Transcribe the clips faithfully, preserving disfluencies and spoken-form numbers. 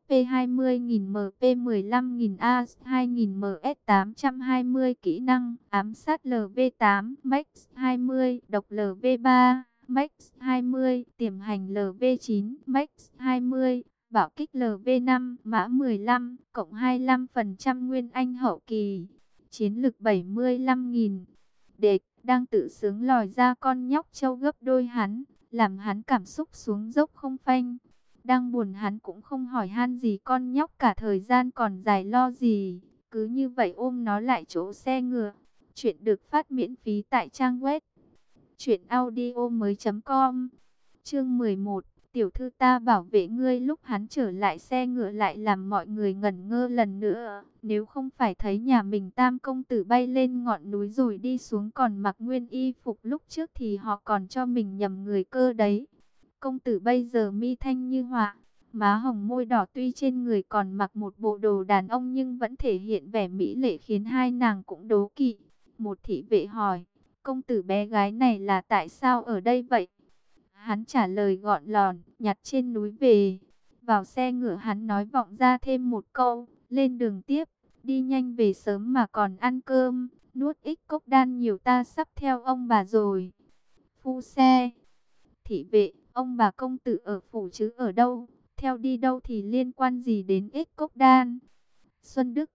pê hai mươi nghìn, em pê mười lăm nghìn, a ét hai nghìn, em ét tám trăm hai mươi. Kỹ năng ám sát lờ vê tám, Max hai mươi, độc lờ vê ba, Max hai mươi, tiềm hành lờ vê chín, Max hai mươi, bảo kích lờ vê năm, mã mười lăm, cộng hai mươi lăm phần trăm nguyên anh hậu kỳ. Chiến lực bảy mươi lăm nghìn. Địch đang tự sướng lòi ra con nhóc trâu gấp đôi hắn, làm hắn cảm xúc xuống dốc không phanh. Đang buồn hắn cũng không hỏi han gì con nhóc, cả thời gian còn dài lo gì. Cứ như vậy ôm nó lại chỗ xe ngựa. Chuyện được phát miễn phí tại trang web truyện audio mới chấm com. Chương mười một, tiểu thư ta bảo vệ ngươi. Lúc hắn trở lại xe ngựa lại làm mọi người ngẩn ngơ lần nữa. Nếu không phải thấy nhà mình tam công tử bay lên ngọn núi rồi đi xuống còn mặc nguyên y phục lúc trước thì họ còn cho mình nhầm người cơ đấy. Công tử bây giờ mi thanh như họa, má hồng môi đỏ, tuy trên người còn mặc một bộ đồ đàn ông nhưng vẫn thể hiện vẻ mỹ lệ khiến hai nàng cũng đố kỵ. Một thị vệ hỏi, công tử bé gái này là tại sao ở đây vậy? Hắn trả lời gọn lòn, nhặt trên núi về. Vào xe ngựa hắn nói vọng ra thêm một câu, lên đường tiếp, đi nhanh về sớm mà còn ăn cơm, nuốt ít cốc đan nhiều, ta sắp theo ông bà rồi. Phu xe, thị vệ, ông bà công tử ở phủ chứ ở đâu, theo đi đâu thì liên quan gì đến ít cốc đan? Xuân Đức,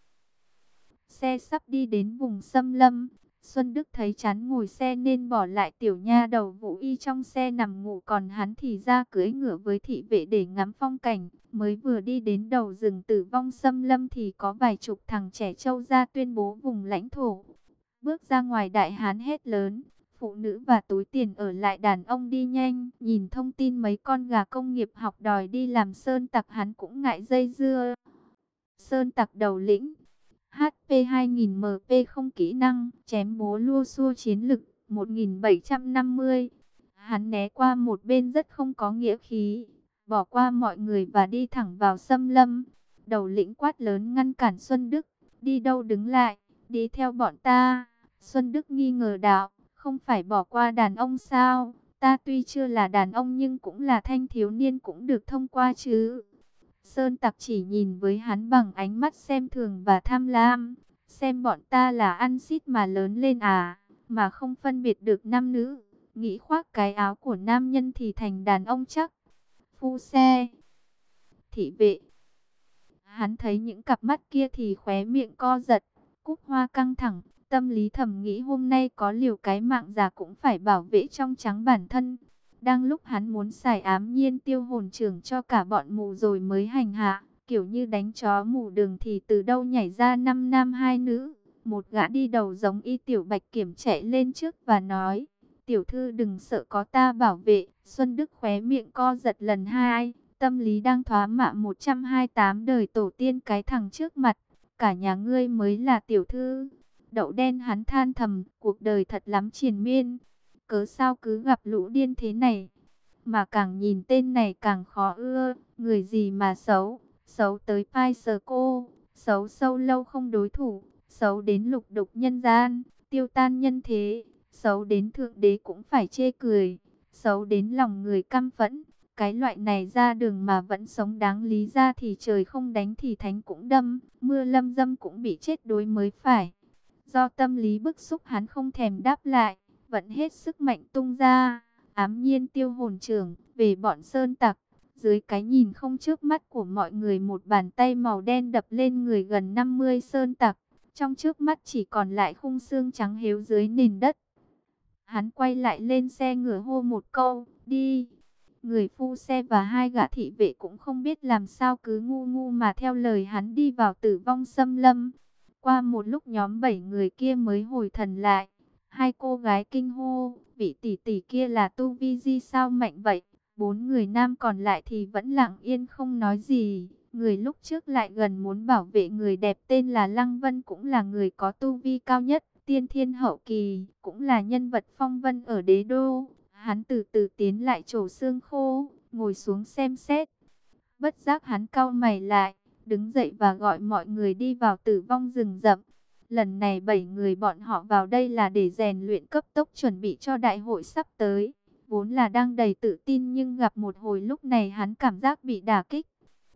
xe sắp đi đến vùng xâm lâm. Xuân Đức thấy chán ngồi xe nên bỏ lại tiểu nha đầu Vũ Y trong xe nằm ngủ, còn hắn thì ra cưỡi ngựa với thị vệ để ngắm phong cảnh. Mới vừa đi đến đầu rừng Tử Vong xâm lâm thì có vài chục thằng trẻ trâu ra tuyên bố vùng lãnh thổ. Bước ra ngoài đại hán hét lớn, phụ nữ và túi tiền ở lại, đàn ông đi nhanh. Nhìn thông tin mấy con gà công nghiệp học đòi đi làm sơn tặc hắn cũng ngại dây dưa. Sơn tặc đầu lĩnh hát pê hai nghìn, em pê không, kỹ năng chém bố lua xua, chiến lực một nghìn bảy trăm năm mươi. Hắn né qua một bên rất không có nghĩa khí, bỏ qua mọi người và đi thẳng vào xâm lâm. Đầu lĩnh quát lớn ngăn cản Xuân Đức, đi đâu đứng lại, đi theo bọn ta. Xuân Đức nghi ngờ đạo, không phải bỏ qua đàn ông sao? Ta tuy chưa là đàn ông nhưng cũng là thanh thiếu niên, cũng được thông qua chứ. Sơn tặc chỉ nhìn với hắn bằng ánh mắt xem thường và tham lam. Xem bọn ta là ăn xít mà lớn lên à, mà không phân biệt được nam nữ. Nghĩ khoác cái áo của nam nhân thì thành đàn ông chắc. Phu xe, thị vệ. Hắn thấy những cặp mắt kia thì khóe miệng co giật. Cúc Hoa căng thẳng, tâm lý thầm nghĩ hôm nay có liều cái mạng già cũng phải bảo vệ trong trắng bản thân. Đang lúc hắn muốn xài ám nhiên tiêu hồn trưởng cho cả bọn mù rồi mới hành hạ, kiểu như đánh chó mù đường, thì từ đâu nhảy ra năm nam hai nữ. Một gã đi đầu giống y tiểu bạch kiểm chạy lên trước và nói, tiểu thư đừng sợ, có ta bảo vệ. Xuân Đức khóe miệng co giật lần hai, tâm lý đang thoá mạ một trăm hai mươi tám đời tổ tiên cái thằng trước mặt. Cả nhà ngươi mới là tiểu thư. Đậu đen hắn than thầm, cuộc đời thật lắm triền miên. Cớ sao cứ gặp lũ điên thế này? Mà càng nhìn tên này càng khó ưa. Người gì mà xấu? Xấu tới phai sờ cô. Xấu sâu lâu không đối thủ. Xấu đến lục đục nhân gian, tiêu tan nhân thế. Xấu đến thượng đế cũng phải chê cười. Xấu đến lòng người căm phẫn. Cái loại này ra đường mà vẫn sống đáng lý ra thì trời không đánh thì thánh cũng đâm. Mưa lâm dâm cũng bị chết đuối mới phải. Do tâm lý bức xúc hắn không thèm đáp lại, vẫn hết sức mạnh tung ra ám nhiên tiêu hồn trưởng về bọn sơn tặc. Dưới cái nhìn không chớp mắt của mọi người, một bàn tay màu đen đập lên người gần năm mươi sơn tặc. Trong chớp mắt chỉ còn lại khung xương trắng héo dưới nền đất. Hắn quay lại lên xe ngựa hô một câu, đi. Người phu xe và hai gã thị vệ cũng không biết làm sao cứ ngu ngu mà theo lời hắn đi vào Tử Vong xâm lâm. Qua một lúc nhóm bảy người kia mới hồi thần lại. Hai cô gái kinh hô, vị tỷ tỷ kia là tu vi di sao mạnh vậy? Bốn người nam còn lại thì vẫn lặng yên không nói gì. Người lúc trước lại gần muốn bảo vệ người đẹp tên là Lăng Vân cũng là người có tu vi cao nhất, tiên thiên hậu kỳ, cũng là nhân vật phong vân ở đế đô. Hắn từ từ tiến lại chỗ xương khô, ngồi xuống xem xét. Bất giác hắn cau mày lại, đứng dậy và gọi mọi người đi vào Tử Vong rừng rậm. Lần này bảy người bọn họ vào đây là để rèn luyện cấp tốc chuẩn bị cho đại hội sắp tới. Vốn là đang đầy tự tin nhưng gặp một hồi lúc này hắn cảm giác bị đả kích.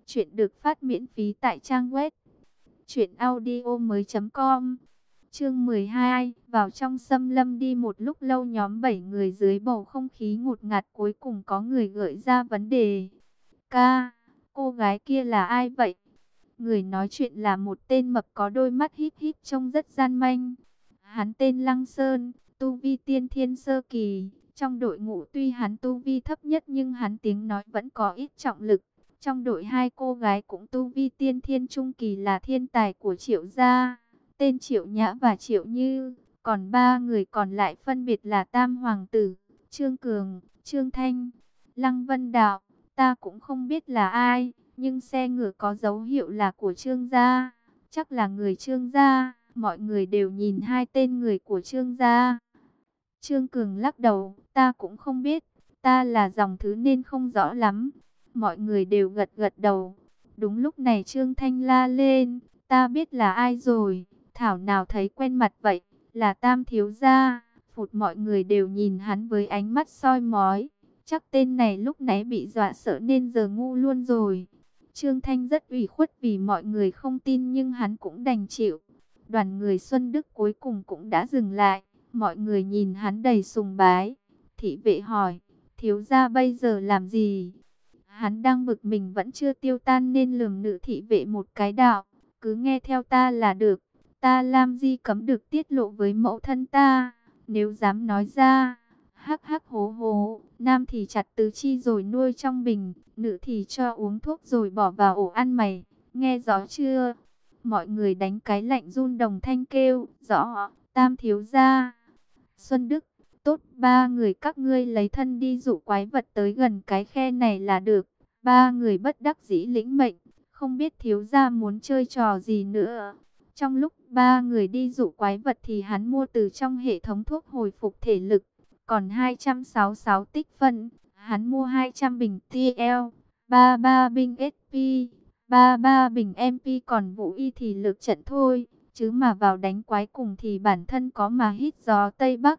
Chuyện được phát miễn phí tại trang web truyện audio mới chấm com. Chương mười hai, vào trong xâm lâm đi một lúc lâu, nhóm bảy người dưới bầu không khí ngột ngạt cuối cùng có người gợi ra vấn đề. Ca, cô gái kia là ai vậy? Người nói chuyện là một tên mập có đôi mắt híp híp trông rất gian manh. Hắn tên Lăng Sơn, tu vi tiên thiên sơ kỳ. Trong đội ngũ tuy hắn tu vi thấp nhất nhưng hắn tiếng nói vẫn có ít trọng lực. Trong đội hai cô gái cũng tu vi tiên thiên trung kỳ là thiên tài của Triệu gia, tên Triệu Nhã và Triệu Như. Còn ba người còn lại phân biệt là Tam Hoàng tử, Trương Cường, Trương Thanh, Lăng Vân Đạo. Ta cũng không biết là ai, nhưng xe ngựa có dấu hiệu là của Trương gia, chắc là người Trương gia. Mọi người đều nhìn hai tên người của Trương gia. Trương Cường lắc đầu, ta cũng không biết, ta là dòng thứ nên không rõ lắm. Mọi người đều gật gật đầu. Đúng lúc này Trương Thanh la lên, ta biết là ai rồi, thảo nào thấy quen mặt vậy, là Tam thiếu gia. Phụt, mọi người đều nhìn hắn với ánh mắt soi mói, chắc tên này lúc nãy bị dọa sợ nên giờ ngu luôn rồi. Trương Thanh rất ủy khuất vì mọi người không tin nhưng hắn cũng đành chịu. Đoàn người Xuân Đức cuối cùng cũng đã dừng lại, mọi người nhìn hắn đầy sùng bái. Thị vệ hỏi, thiếu gia bây giờ làm gì? Hắn đang bực mình vẫn chưa tiêu tan nên lườm nữ thị vệ một cái đạo, cứ nghe theo ta là được, ta làm gì cấm được tiết lộ với mẫu thân ta, nếu dám nói ra. Hắc hắc hố hố, nam thì chặt tứ chi rồi nuôi trong bình, nữ thì cho uống thuốc rồi bỏ vào ổ ăn mày, nghe rõ chưa? Mọi người đánh cái lạnh run đồng thanh kêu, rõ, Tam thiếu gia. Xuân Đức, tốt, ba người các ngươi lấy thân đi dụ quái vật tới gần cái khe này là được. Ba người bất đắc dĩ lĩnh mệnh, không biết thiếu gia muốn chơi trò gì nữa. Trong lúc ba người đi dụ quái vật thì hắn mua từ trong hệ thống thuốc hồi phục thể lực, còn hai trăm sáu mươi sáu tích phân. Hắn mua hai trăm bình tê lờ, ba mươi ba bình ét pê, ba mươi ba bình em pê, còn Vũ Y thì lực trận thôi. Chứ mà vào đánh quái cùng thì bản thân có mà hít gió Tây Bắc.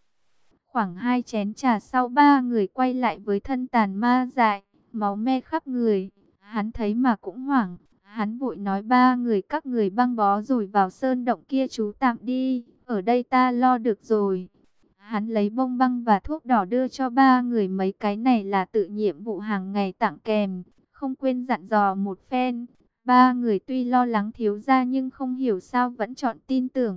Khoảng hai chén trà sau ba người quay lại với thân tàn ma dại, máu me khắp người. Hắn thấy mà cũng hoảng. Hắn vội nói ba người các người băng bó rồi vào sơn động kia trú tạm đi. Ở đây ta lo được rồi. Hắn lấy bông băng và thuốc đỏ đưa cho ba người, mấy cái này là tự nhiệm vụ hàng ngày tặng kèm. Không quên dặn dò một phen. Ba người tuy lo lắng thiếu gia nhưng không hiểu sao vẫn chọn tin tưởng.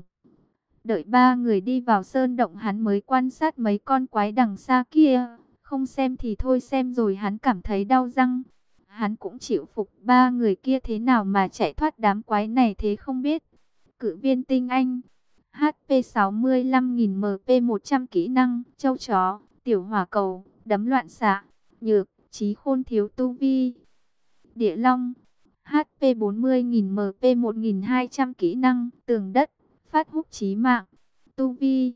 Đợi ba người đi vào sơn động hắn mới quan sát mấy con quái đằng xa kia. Không xem thì thôi, xem rồi hắn cảm thấy đau răng. Hắn cũng chịu phục, ba người kia thế nào mà chạy thoát đám quái này thế không biết. Cự viên tinh anh, hát pê sáu mươi lăm nghìn, em pê một trăm, kỹ năng, châu chó, tiểu hỏa cầu, đấm loạn xạ, nhược, trí khôn thiếu tu vi. Địa long, hát pê bốn mươi nghìn, em pê một nghìn hai trăm, kỹ năng, tường đất, phát húc chí mạng, tu vi.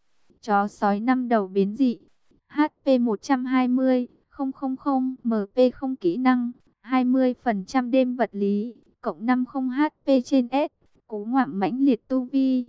Chó sói năm đầu biến dị, hát pê một trăm hai mươi, không không không, em pê không, kỹ năng, hai mươi phần trăm đêm vật lý, cộng năm mươi hát pê trên S, cú ngoạm mãnh liệt tu vi.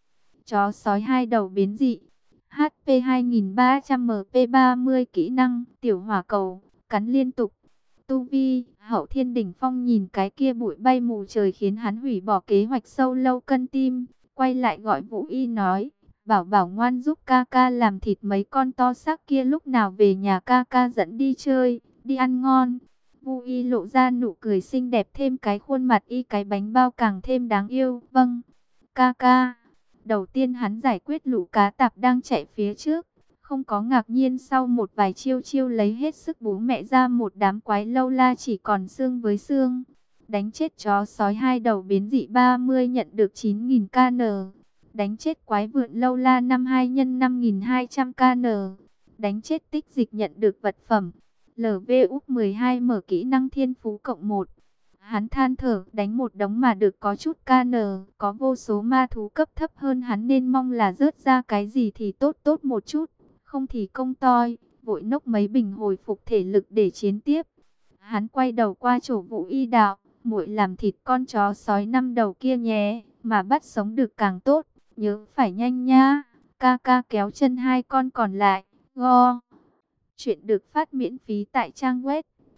Chó sói hai đầu biến dị, hát pê hai nghìn ba trăm, em pê ba mươi, kỹ năng, tiểu hỏa cầu, cắn liên tục, tu vi, hậu thiên đỉnh phong. Nhìn cái kia bụi bay mù trời khiến hắn hủy bỏ kế hoạch sâu lâu cân tim, quay lại gọi Vũ Y nói, bảo bảo ngoan giúp ca ca làm thịt mấy con to xác kia, lúc nào về nhà ca ca dẫn đi chơi, đi ăn ngon. Vũ Y lộ ra nụ cười xinh đẹp, thêm cái khuôn mặt y cái bánh bao càng thêm đáng yêu. Vâng, ca ca. Đầu tiên hắn giải quyết lũ cá tạp đang chạy phía trước, không có ngạc nhiên sau một vài chiêu chiêu lấy hết sức bố mẹ ra một đám quái lâu la chỉ còn xương với xương. Đánh chết chó sói hai đầu biến dị ba mươi nhận được chín nghìn ca en. Đánh chết quái vượn lâu la năm mươi hai nhân năm nghìn hai trăm ca en. Đánh chết tích dịch nhận được vật phẩm lờ vê úp mười hai, mở kỹ năng thiên phú cộng một. Hắn than thở, đánh một đống mà được có chút ca en, có vô số ma thú cấp thấp hơn hắn nên mong là rớt ra cái gì thì tốt tốt một chút, không thì công toi, vội nốc mấy bình hồi phục thể lực để chiến tiếp. Hắn quay đầu qua chỗ Vũ Y đạo, muội làm thịt con chó sói năm đầu kia nhé, mà bắt sống được càng tốt, nhớ phải nhanh nha. Ca ca kéo chân hai con còn lại, go. Chuyện được phát miễn phí tại trang web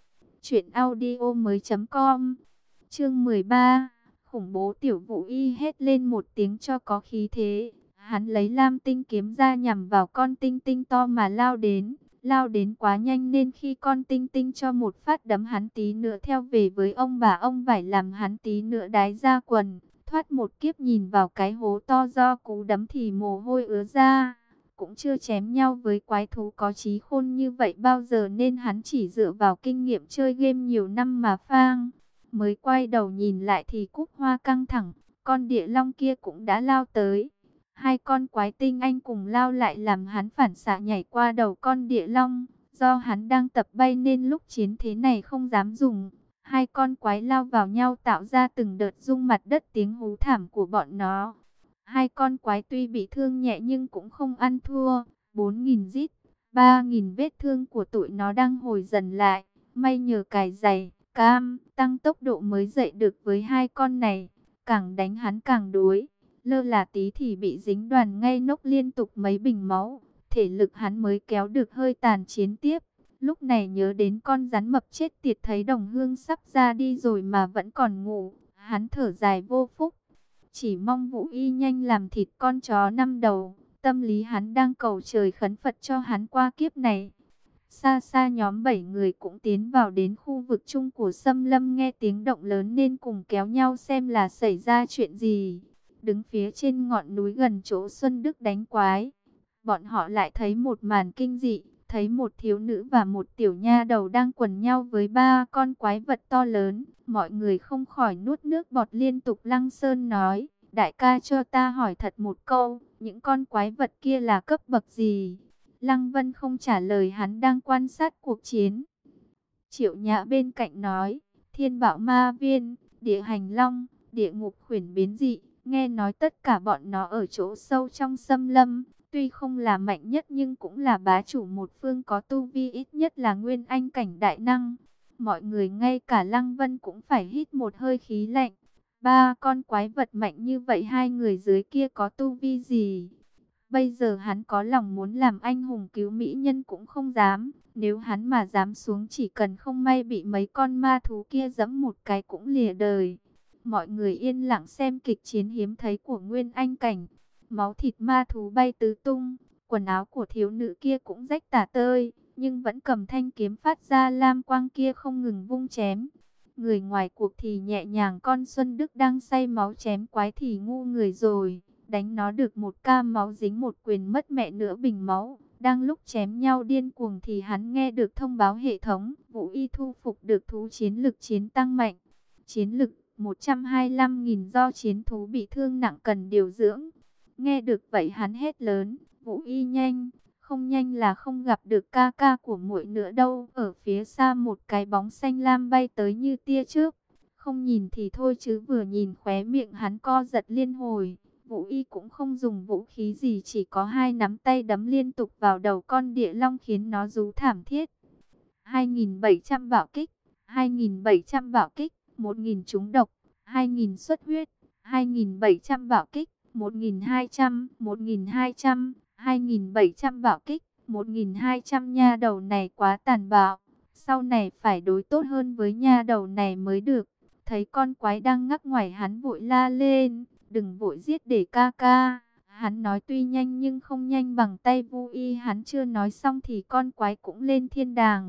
Chuyện audio mới com. Chương mười ba. Khủng bố. Tiểu Vũ Y hét lên một tiếng cho có khí thế. Hắn lấy lam tinh kiếm ra nhằm vào con tinh tinh to mà lao đến. Lao đến quá nhanh nên khi con tinh tinh cho một phát đấm hắn tí nữa theo về với ông bà ông vải làm hắn tí nữa đái ra quần. Thoát một kiếp nhìn vào cái hố to do cú đấm thì mồ hôi ứa ra. Cũng chưa chém nhau với quái thú có trí khôn như vậy bao giờ nên hắn chỉ dựa vào kinh nghiệm chơi game nhiều năm mà phang. Mới quay đầu nhìn lại thì cúc hoa căng thẳng, con địa long kia cũng đã lao tới. Hai con quái tinh anh cùng lao lại làm hắn phản xạ nhảy qua đầu con địa long. Do hắn đang tập bay nên lúc chiến thế này không dám dùng. Hai con quái lao vào nhau tạo ra từng đợt rung mặt đất tiếng hú thảm của bọn nó. Hai con quái tuy bị thương nhẹ nhưng cũng không ăn thua. Bốn nghìn rít, ba nghìn vết thương của tụi nó đang hồi dần lại. May nhờ cài giày, cam, tăng tốc độ mới dậy được với hai con này. Càng đánh hắn càng đuối. Lơ là tí thì bị dính đoàn ngay nốc liên tục mấy bình máu. Thể lực hắn mới kéo được hơi tàn chiến tiếp. Lúc này nhớ đến con rắn mập chết tiệt thấy đồng hương sắp ra đi rồi mà vẫn còn ngủ. Hắn thở dài vô phúc. Chỉ mong Vũ Y nhanh làm thịt con chó năm đầu. Tâm lý hắn đang cầu trời khấn Phật cho hắn qua kiếp này. Xa xa nhóm bảy người cũng tiến vào đến khu vực chung của xâm lâm, nghe tiếng động lớn nên cùng kéo nhau xem là xảy ra chuyện gì. Đứng phía trên ngọn núi gần chỗ Xuân Đức đánh quái, bọn họ lại thấy một màn kinh dị. Thấy một thiếu nữ và một tiểu nha đầu đang quần nhau với ba con quái vật to lớn. Mọi người không khỏi nuốt nước bọt liên tục. Lăng Sơn nói, đại ca cho ta hỏi thật một câu, những con quái vật kia là cấp bậc gì? Lăng Vân không trả lời, hắn đang quan sát cuộc chiến. Triệu Nhã bên cạnh nói, thiên bảo ma viên, địa hành long, địa ngục khuyển biến dị. Nghe nói tất cả bọn nó ở chỗ sâu trong xâm lâm. Tuy không là mạnh nhất nhưng cũng là bá chủ một phương, có tu vi ít nhất là nguyên anh cảnh đại năng. Mọi người ngay cả Lăng Vân cũng phải hít một hơi khí lạnh. Ba con quái vật mạnh như vậy, hai người dưới kia có tu vi gì? Bây giờ hắn có lòng muốn làm anh hùng cứu mỹ nhân cũng không dám. Nếu hắn mà dám xuống chỉ cần không may bị mấy con ma thú kia giẫm một cái cũng lìa đời. Mọi người yên lặng xem kịch chiến hiếm thấy của nguyên anh cảnh. Máu thịt ma thú bay tứ tung, quần áo của thiếu nữ kia cũng rách tả tơi, nhưng vẫn cầm thanh kiếm phát ra lam quang kia không ngừng vung chém. Người ngoài cuộc thì nhẹ nhàng, con Xuân Đức đang say máu chém quái thì ngu người rồi, đánh nó được một ca máu dính một quyền mất mẹ nửa bình máu. Đang lúc chém nhau điên cuồng thì hắn nghe được thông báo hệ thống, Vũ Y thu phục được thú chiến lực chiến tăng mạnh. Chiến lực một trăm hai mươi lăm nghìn do chiến thú bị thương nặng cần điều dưỡng. Nghe được vậy hắn hét lớn, Vũ Y nhanh, không nhanh là không gặp được ca ca của muội nữa đâu. Ở phía xa một cái bóng xanh lam bay tới như tia chớp. Không nhìn thì thôi chứ vừa nhìn khóe miệng hắn co giật liên hồi. Vũ Y cũng không dùng vũ khí gì, chỉ có hai nắm tay đấm liên tục vào đầu con địa long khiến nó rú thảm thiết. hai nghìn bảy trăm bạo kích, hai nghìn bảy trăm bạo kích, một nghìn trúng độc, hai nghìn xuất huyết, hai nghìn bảy trăm bạo kích, một nghìn hai trăm, một nghìn hai trăm, hai nghìn bảy trăm bạo kích, một nghìn hai trăm. Nha đầu này quá tàn bạo, sau này phải đối tốt hơn với nha đầu này mới được. Thấy con quái đang ngắc ngoài hắn vội la lên, đừng vội giết để ca ca. Hắn nói tuy nhanh nhưng không nhanh bằng tay Vũ Y. Hắn chưa nói xong thì con quái cũng lên thiên đàng.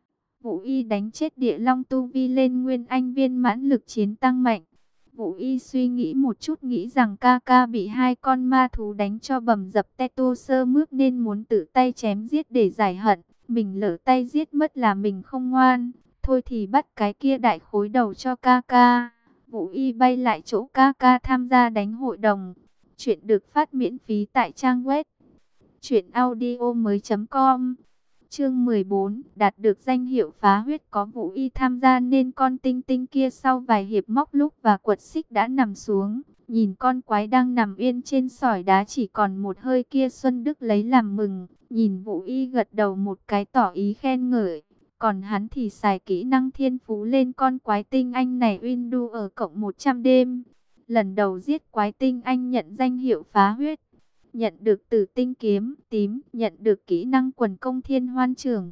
Vũ Y đánh chết địa long tu vi lên nguyên anh viên mãn, lực chiến tăng mạnh. Vũ Y suy nghĩ một chút, nghĩ rằng ca ca bị hai con ma thú đánh cho bầm dập te tô sơ mướp nên muốn tự tay chém giết để giải hận. Mình lỡ tay giết mất là mình không ngoan. Thôi thì bắt cái kia đại khối đầu cho ca ca. Vũ Y bay lại chỗ ca ca tham gia đánh hội đồng. Chuyện được phát miễn phí tại trang web truyện audio mới chấm com. Chương mười bốn, đạt được danh hiệu phá huyết có Vũ Y tham gia nên con tinh tinh kia sau vài hiệp móc lúc và quật xích đã nằm xuống. Nhìn con quái đang nằm yên trên sỏi đá chỉ còn một hơi kia, Xuân Đức lấy làm mừng. Nhìn Vũ Y gật đầu một cái tỏ ý khen ngợi. Còn hắn thì xài kỹ năng thiên phú lên con quái tinh anh này, uyên đu ở cộng một trăm đêm. Lần đầu giết quái tinh anh nhận danh hiệu phá huyết. Nhận được tử tinh kiếm tím, nhận được kỹ năng quần công thiên hoan trưởng.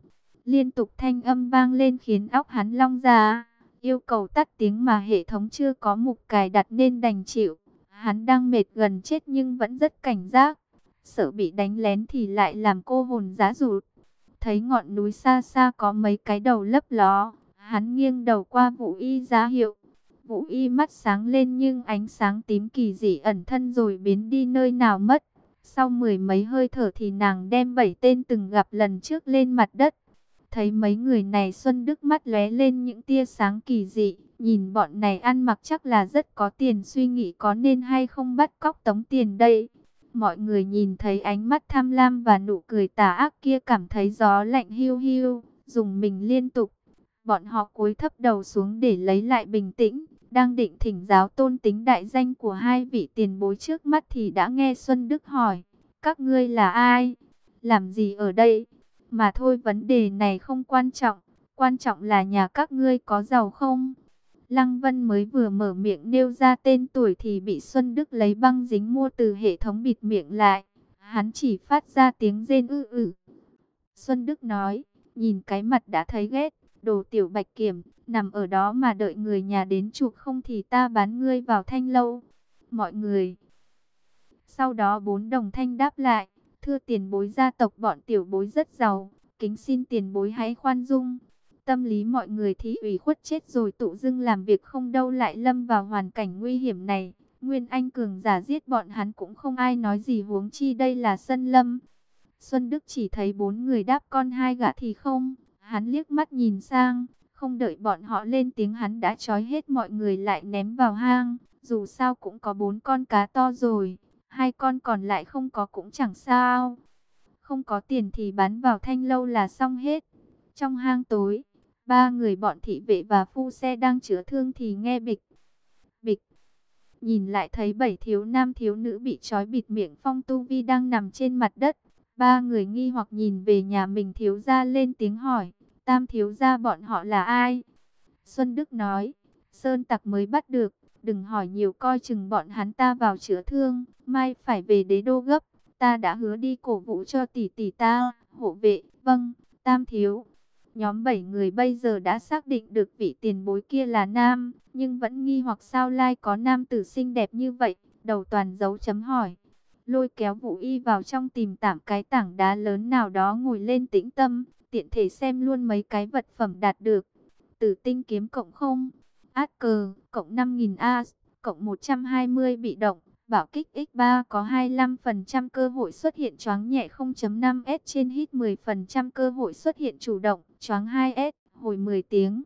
Liên tục thanh âm vang lên khiến óc hắn long ra. Yêu cầu tắt tiếng mà hệ thống chưa có mục cài đặt nên đành chịu. Hắn đang mệt gần chết nhưng vẫn rất cảnh giác. Sợ bị đánh lén thì lại làm cô hồn giá rụt. Thấy ngọn núi xa xa có mấy cái đầu lấp ló. Hắn nghiêng đầu qua Vũ Y ra hiệu. Vũ Y mắt sáng lên nhưng ánh sáng tím kỳ dị ẩn thân rồi biến đi nơi nào mất. Sau mười mấy hơi thở thì nàng đem bảy tên từng gặp lần trước lên mặt đất. Thấy mấy người này, Xuân Đức mắt lóe lên những tia sáng kỳ dị. Nhìn bọn này ăn mặc chắc là rất có tiền, suy nghĩ có nên hay không bắt cóc tống tiền đây. Mọi người nhìn thấy ánh mắt tham lam và nụ cười tà ác kia cảm thấy gió lạnh hiu hiu, dùng mình liên tục. Bọn họ cúi thấp đầu xuống để lấy lại bình tĩnh. Đang định thỉnh giáo tôn tính đại danh của hai vị tiền bối trước mắt thì đã nghe Xuân Đức hỏi: các ngươi là ai? Làm gì ở đây? Mà thôi, vấn đề này không quan trọng. Quan trọng là nhà các ngươi có giàu không? Lăng Vân mới vừa mở miệng nêu ra tên tuổi thì bị Xuân Đức lấy băng dính mua từ hệ thống bịt miệng lại. Hắn chỉ phát ra tiếng rên ư ử. Xuân Đức nói, nhìn cái mặt đã thấy ghét. Đồ tiểu bạch kiểm, nằm ở đó mà đợi người nhà đến chuộc, không thì ta bán ngươi vào thanh lâu. Mọi người. Sau đó bốn đồng thanh đáp lại: thưa tiền bối, gia tộc bọn tiểu bối rất giàu, kính xin tiền bối hãy khoan dung. Tâm lý mọi người thì ủy khuất chết rồi, tự dưng làm việc không đâu lại lâm vào hoàn cảnh nguy hiểm này. Nguyên Anh cường giả giết bọn hắn cũng không ai nói gì, huống chi đây là sân lâm. Xuân Đức chỉ thấy bốn người đáp con hai gã thì không. Hắn liếc mắt nhìn sang, không đợi bọn họ lên tiếng hắn đã trói hết mọi người lại ném vào hang. Dù sao cũng có bốn con cá to rồi, hai con còn lại không có cũng chẳng sao. Không có tiền thì bán vào thanh lâu là xong hết. Trong hang tối, ba người bọn thị vệ và phu xe đang chữa thương thì nghe bịch, bịch. Nhìn lại thấy bảy thiếu nam thiếu nữ bị trói bịt miệng phong tu vi đang nằm trên mặt đất. Ba người nghi hoặc nhìn về nhà mình thiếu gia lên tiếng hỏi: Tam thiếu gia bọn họ là ai? Xuân Đức nói: sơn tặc mới bắt được, đừng hỏi nhiều, coi chừng bọn hắn ta vào chữa thương, mai phải về đế đô gấp. Ta đã hứa đi cổ vũ cho tỷ tỷ ta, hộ vệ. Vâng, Tam thiếu. Nhóm bảy người bây giờ đã xác định được vị tiền bối kia là nam, nhưng vẫn nghi hoặc sao lai có nam tử xinh đẹp như vậy, đầu toàn dấu chấm hỏi. Lôi kéo Vũ Y vào trong tìm tạm cái tảng đá lớn nào đó ngồi lên tĩnh tâm, tiện thể xem luôn mấy cái vật phẩm đạt được. Tử tinh kiếm cộng không, át cờ, cộng năm nghìn A S, cộng một trăm hai mươi bị động, bảo kích x ba có hai mươi lăm phần trăm cơ hội xuất hiện choáng nhẹ không phẩy năm S trên hit, mười phần trăm cơ hội xuất hiện chủ động, choáng hai S, hồi mười tiếng.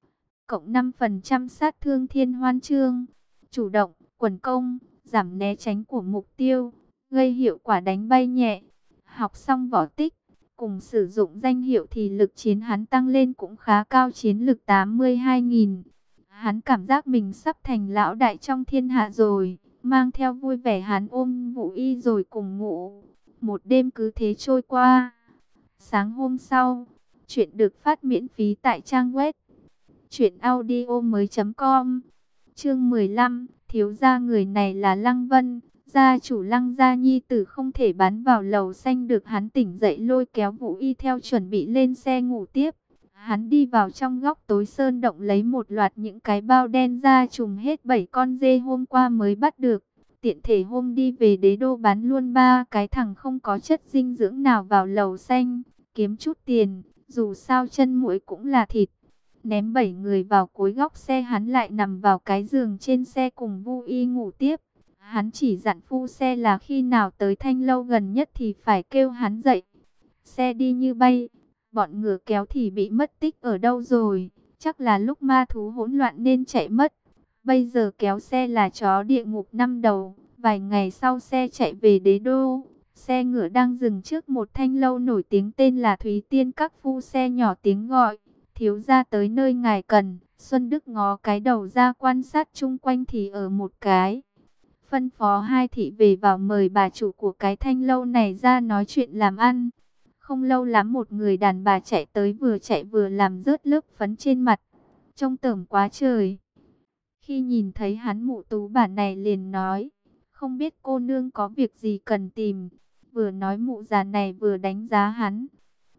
Cộng năm phần trăm sát thương thiên hoan chương, chủ động, quần công, giảm né tránh của mục tiêu, gây hiệu quả đánh bay nhẹ. Học xong võ tích, cùng sử dụng danh hiệu thì lực chiến hắn tăng lên cũng khá cao, chiến lực tám mươi hai nghìn. Hắn cảm giác mình sắp thành lão đại trong thiên hạ rồi, mang theo vui vẻ hắn ôm Vũ Y rồi cùng ngủ. Một đêm cứ thế trôi qua. Sáng hôm sau, chuyện được phát miễn phí tại trang web truyện audio mới chấm com. Chương mười lăm, thiếu gia người này là Lăng Vân, gia chủ Lăng gia nhi tử không thể bán vào lầu xanh được. Hắn tỉnh dậy lôi kéo Vũ Y theo chuẩn bị lên xe ngủ tiếp. Hắn đi vào trong góc tối sơn động lấy một loạt những cái bao đen ra trùng hết bảy con dê hôm qua mới bắt được. Tiện thể hôm đi về đế đô bán luôn ba cái thằng không có chất dinh dưỡng nào vào lầu xanh, kiếm chút tiền, dù sao chân muỗi cũng là thịt. Ném bảy người vào cuối góc xe, hắn lại nằm vào cái giường trên xe cùng Vu Y ngủ tiếp. Hắn chỉ dặn phu xe là khi nào tới thanh lâu gần nhất thì phải kêu hắn dậy. Xe đi như bay, bọn ngựa kéo thì bị mất tích ở đâu rồi, chắc là lúc ma thú hỗn loạn nên chạy mất. Bây giờ kéo xe là chó địa ngục năm đầu. Vài ngày sau xe chạy về đế đô. Xe ngựa đang dừng trước một thanh lâu nổi tiếng tên là Thúy Tiên Các. Phu xe nhỏ tiếng gọi: thiếu gia tới nơi ngài cần. Xuân Đức ngó cái đầu ra quan sát chung quanh thì ở một cái. Phân phó hai thị về vào mời bà chủ của cái thanh lâu này ra nói chuyện làm ăn. Không lâu lắm một người đàn bà chạy tới, vừa chạy vừa làm rớt lớp phấn trên mặt, trông tởm quá trời. Khi nhìn thấy hắn, mụ tú bản này liền nói: không biết cô nương có việc gì cần tìm. Vừa nói mụ già này vừa đánh giá hắn.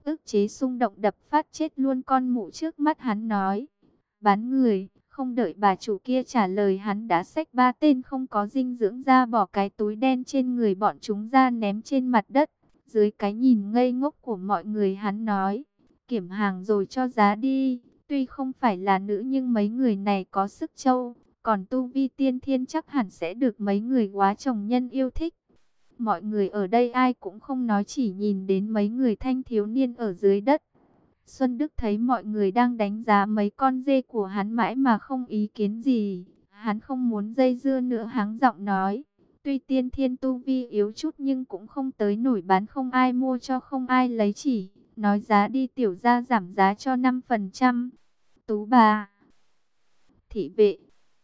ức chế xung động đập phát chết luôn con mụ trước mắt hắn nói. Bán người, không đợi bà chủ kia trả lời hắn đã xách ba tên không có dinh dưỡng ra bỏ cái túi đen trên người bọn chúng ra ném trên mặt đất. Dưới cái nhìn ngây ngốc của mọi người hắn nói, kiểm hàng rồi cho giá đi. Tuy không phải là nữ nhưng mấy người này có sức trâu, còn tu vi tiên thiên chắc hẳn sẽ được mấy người quá chồng nhân yêu thích. Mọi người ở đây ai cũng không nói, chỉ nhìn đến mấy người thanh thiếu niên ở dưới đất. Xuân Đức thấy mọi người đang đánh giá mấy con dê của hắn mãi mà không ý kiến gì. Hắn không muốn dây dưa nữa, hắng giọng nói. Tuy tiên thiên tu vi yếu chút nhưng cũng không tới nổi bán không ai mua cho không ai lấy, chỉ nói giá đi tiểu gia giảm giá cho năm phần trăm. Tú bà, thị vệ,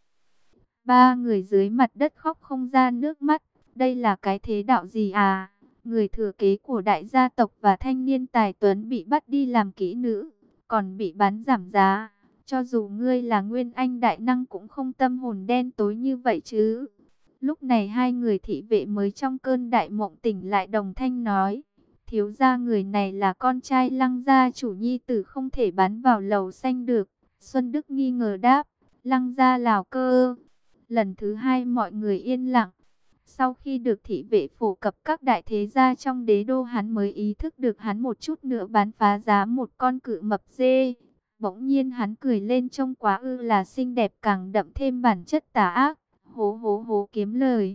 ba người dưới mặt đất khóc không ra nước mắt. Đây là cái thế đạo gì à? Người thừa kế của đại gia tộc và thanh niên tài tuấn bị bắt đi làm kỹ nữ, còn bị bán giảm giá. Cho dù ngươi là nguyên anh đại năng cũng không tâm hồn đen tối như vậy chứ. Lúc này hai người thị vệ mới trong cơn đại mộng tỉnh lại, đồng thanh nói. Thiếu gia, người này là con trai Lăng gia chủ, nhi tử không thể bán vào lầu xanh được. Xuân Đức nghi ngờ đáp. Lăng gia Lào Cơ. Lần thứ hai mọi người yên lặng. Sau khi được thị vệ phổ cập các đại thế gia trong đế đô, hắn mới ý thức được hắn một chút nữa bán phá giá một con cự mập dê. Bỗng nhiên hắn cười lên, trông quá ư là xinh đẹp, càng đậm thêm bản chất tà ác. Hố hố hố kiếm lời.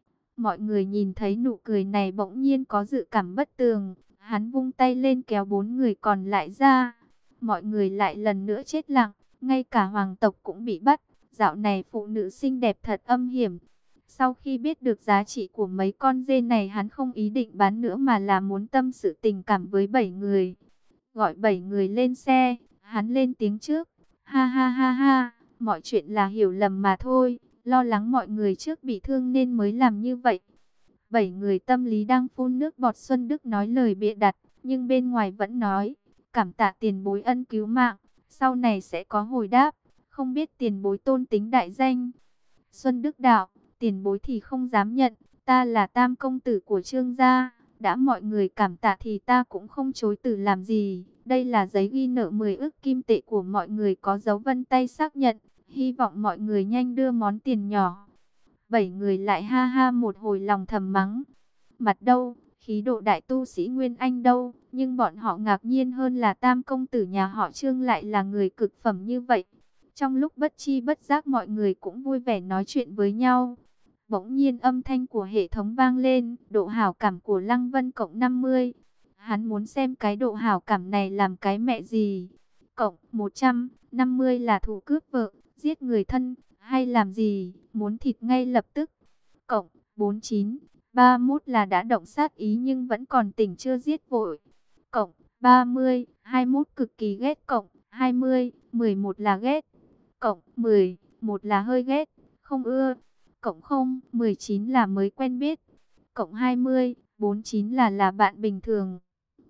Mọi người nhìn thấy nụ cười này bỗng nhiên có dự cảm bất tường. Hắn vung tay lên kéo bốn người còn lại ra. Mọi người lại lần nữa chết lặng. Ngay cả hoàng tộc cũng bị bắt. Dạo này phụ nữ xinh đẹp thật âm hiểm. Sau khi biết được giá trị của mấy con dê này, hắn không ý định bán nữa mà là muốn tâm sự tình cảm với bảy người. Gọi bảy người lên xe, hắn lên tiếng trước. Ha ha ha ha, mọi chuyện là hiểu lầm mà thôi. Lo lắng mọi người trước bị thương nên mới làm như vậy. Bảy người tâm lý đang phun nước bọt. Xuân Đức nói lời bịa đặt, nhưng bên ngoài vẫn nói. Cảm tạ tiền bối ân cứu mạng, sau này sẽ có hồi đáp. Không biết tiền bối tôn tính đại danh. Xuân Đức đạo, tiền bối thì không dám nhận, ta là tam công tử của Trương gia, đã mọi người cảm tạ thì ta cũng không chối từ làm gì. Đây là giấy ghi nợ mười ức kim tệ của mọi người, có dấu vân tay xác nhận, hy vọng mọi người nhanh đưa món tiền nhỏ. Bảy người lại ha ha một hồi, lòng thầm mắng. Mặt đâu, khí độ đại tu sĩ Nguyên Anh đâu, nhưng bọn họ ngạc nhiên hơn là tam công tử nhà họ Trương lại là người cực phẩm như vậy. Trong lúc bất chi bất giác mọi người cũng vui vẻ nói chuyện với nhau. Bỗng nhiên âm thanh của hệ thống vang lên, độ hảo cảm của Lăng Vân cộng năm mươi. Hắn muốn xem cái độ hảo cảm này làm cái mẹ gì. Cộng một trăm năm mươi là thủ cướp vợ, giết người thân, hay làm gì, muốn thịt ngay lập tức. Cộng bốn mươi chín, ba mươi mốt là đã động sát ý nhưng vẫn còn tỉnh chưa giết vội. Cộng ba mươi, hai mươi mốt cực kỳ ghét. Cộng hai mươi, mười một là ghét. Cộng mười, một là hơi ghét, không ưa. Cộng không, mười chín là mới quen biết. Cộng hai mươi, bốn mươi chín là là bạn bình thường.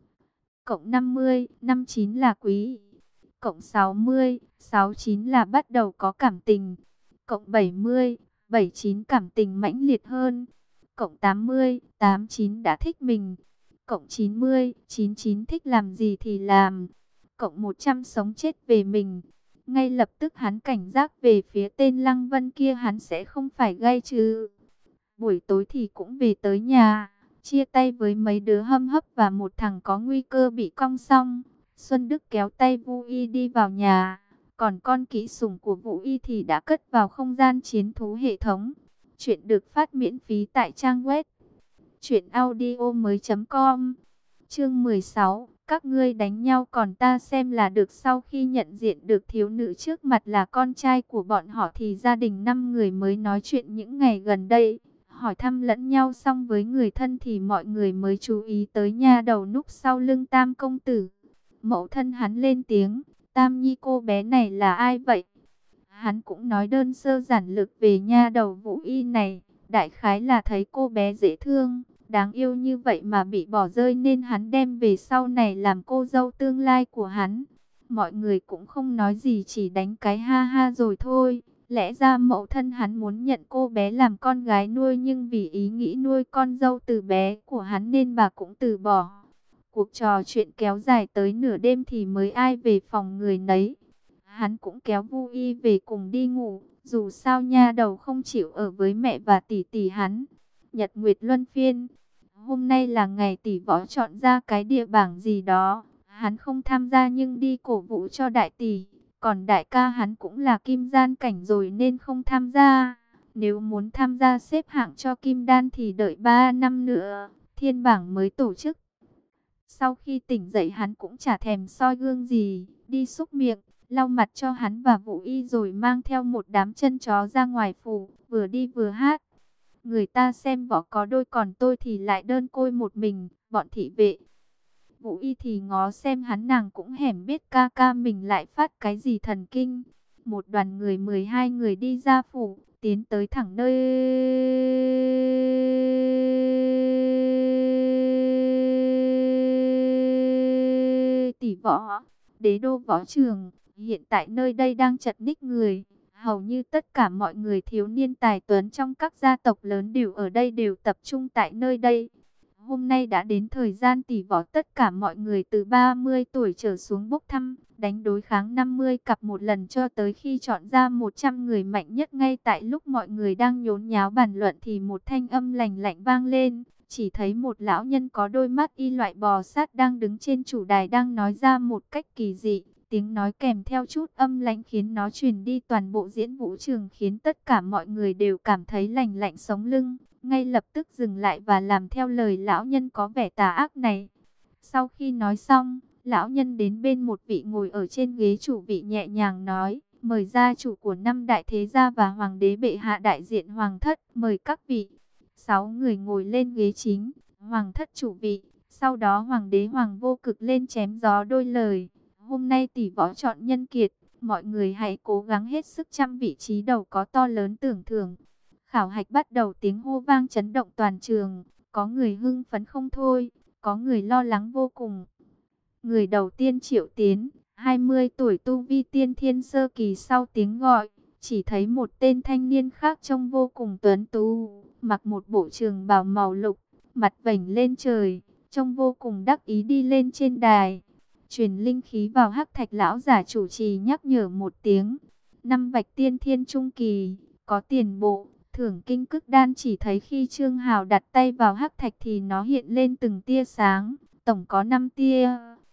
Cộng năm mươi, năm mươi chín là quý. Cộng sáu mươi, sáu mươi chín là bắt đầu có cảm tình. Cộng bảy mươi, bảy mươi chín cảm tình mãnh liệt hơn. Cộng tám mươi, tám mươi chín đã thích mình. Cộng chín mươi, chín mươi chín thích làm gì thì làm. Cộng một trăm sống chết về mình. Ngay lập tức hắn cảnh giác về phía tên Lăng Vân kia, hắn sẽ không phải gay chứ. Buổi tối thì cũng về tới nhà, chia tay với mấy đứa hâm hấp và một thằng có nguy cơ bị cong xong. Xuân Đức kéo tay Vũ Y đi vào nhà, còn con kỹ sủng của Vũ Y thì đã cất vào không gian chiến thú hệ thống. Chuyện được phát miễn phí tại trang web truyện audio mới chấm com. Chương mười sáu, các ngươi đánh nhau còn ta xem là được. Sau khi nhận diện được thiếu nữ trước mặt là con trai của bọn họ thì gia đình năm người mới nói chuyện những ngày gần đây. Hỏi thăm lẫn nhau xong với người thân thì mọi người mới chú ý tới nha đầu núp sau lưng Tam công tử. Mẫu thân hắn lên tiếng, Tam Nhi, cô bé này là ai vậy? Hắn cũng nói đơn sơ giản lược về nha đầu Vũ Y này, đại khái là thấy cô bé dễ thương, đáng yêu như vậy mà bị bỏ rơi nên hắn đem về sau này làm cô dâu tương lai của hắn. Mọi người cũng không nói gì, chỉ đánh cái ha ha rồi thôi. Lẽ ra mẫu thân hắn muốn nhận cô bé làm con gái nuôi, nhưng vì ý nghĩ nuôi con dâu từ bé của hắn nên bà cũng từ bỏ. Cuộc trò chuyện kéo dài tới nửa đêm thì mới ai về phòng người nấy. Hắn cũng kéo Vu Y về cùng đi ngủ, dù sao nha đầu không chịu ở với mẹ và tỷ tỷ hắn. Nhật Nguyệt luân phiên. Hôm nay là ngày tỷ võ chọn ra cái địa bảng gì đó. Hắn không tham gia nhưng đi cổ vũ cho đại tỷ. Còn đại ca hắn cũng là kim gian cảnh rồi nên không tham gia. Nếu muốn tham gia xếp hạng cho kim đan thì đợi ba năm nữa, thiên bảng mới tổ chức. Sau khi tỉnh dậy hắn cũng chả thèm soi gương gì, đi súc miệng, lau mặt cho hắn và Vũ Y rồi mang theo một đám chân chó ra ngoài phủ, vừa đi vừa hát. Người ta xem võ có đôi còn tôi thì lại đơn côi một mình, bọn thị vệ. Vũ Y thì ngó xem hắn, nàng cũng hẻm biết ca ca mình lại phát cái gì thần kinh. Một đoàn người mười hai người đi ra phủ, tiến tới thẳng nơi tỷ võ, đế đô võ trường. Hiện tại nơi đây đang chật ních người. Hầu như tất cả mọi người thiếu niên tài tuấn trong các gia tộc lớn đều ở đây, đều tập trung tại nơi đây. Hôm nay đã đến thời gian tỷ võ, tất cả mọi người từ ba mươi tuổi trở xuống bốc thăm, đánh đối kháng năm mươi cặp một lần cho tới khi chọn ra một trăm người mạnh nhất. Ngay tại lúc mọi người đang nhốn nháo bàn luận thì một thanh âm lành lạnh vang lên. Chỉ thấy một lão nhân có đôi mắt y loại bò sát đang đứng trên chủ đài, đang nói ra một cách kỳ dị. Tiếng nói kèm theo chút âm lãnh khiến nó truyền đi toàn bộ diễn vũ trường, khiến tất cả mọi người đều cảm thấy lành lạnh sống lưng. Ngay lập tức dừng lại và làm theo lời lão nhân có vẻ tà ác này. Sau khi nói xong, lão nhân đến bên một vị ngồi ở trên ghế chủ vị, nhẹ nhàng nói: mời gia chủ của năm đại thế gia và hoàng đế bệ hạ đại diện hoàng thất, mời các vị. Sáu người ngồi lên ghế chính, hoàng thất chủ vị, sau đó hoàng đế Hoàng Vô Cực lên chém gió đôi lời. Hôm nay tỷ võ chọn nhân kiệt, mọi người hãy cố gắng hết sức, trăm vị trí đầu có to lớn tưởng thưởng. Khảo hạch bắt đầu, tiếng hô vang chấn động toàn trường, có người hưng phấn không thôi, có người lo lắng vô cùng. Người đầu tiên Triệu Tiến, hai mươi tuổi, tu vi tiên thiên sơ kỳ. Sau tiếng gọi, chỉ thấy một tên thanh niên khác trông vô cùng tuấn tú, mặc một bộ trường bào màu lục, mặt vểnh lên trời, trông vô cùng đắc ý đi lên trên đài. Truyền linh khí vào hắc thạch, lão giả chủ trì nhắc nhở một tiếng. Năm vạch tiên thiên trung kỳ, có tiền bộ, thưởng kinh cức đan. Chỉ thấy khi Trương Hào đặt tay vào hắc thạch thì nó hiện lên từng tia sáng, tổng có năm tia.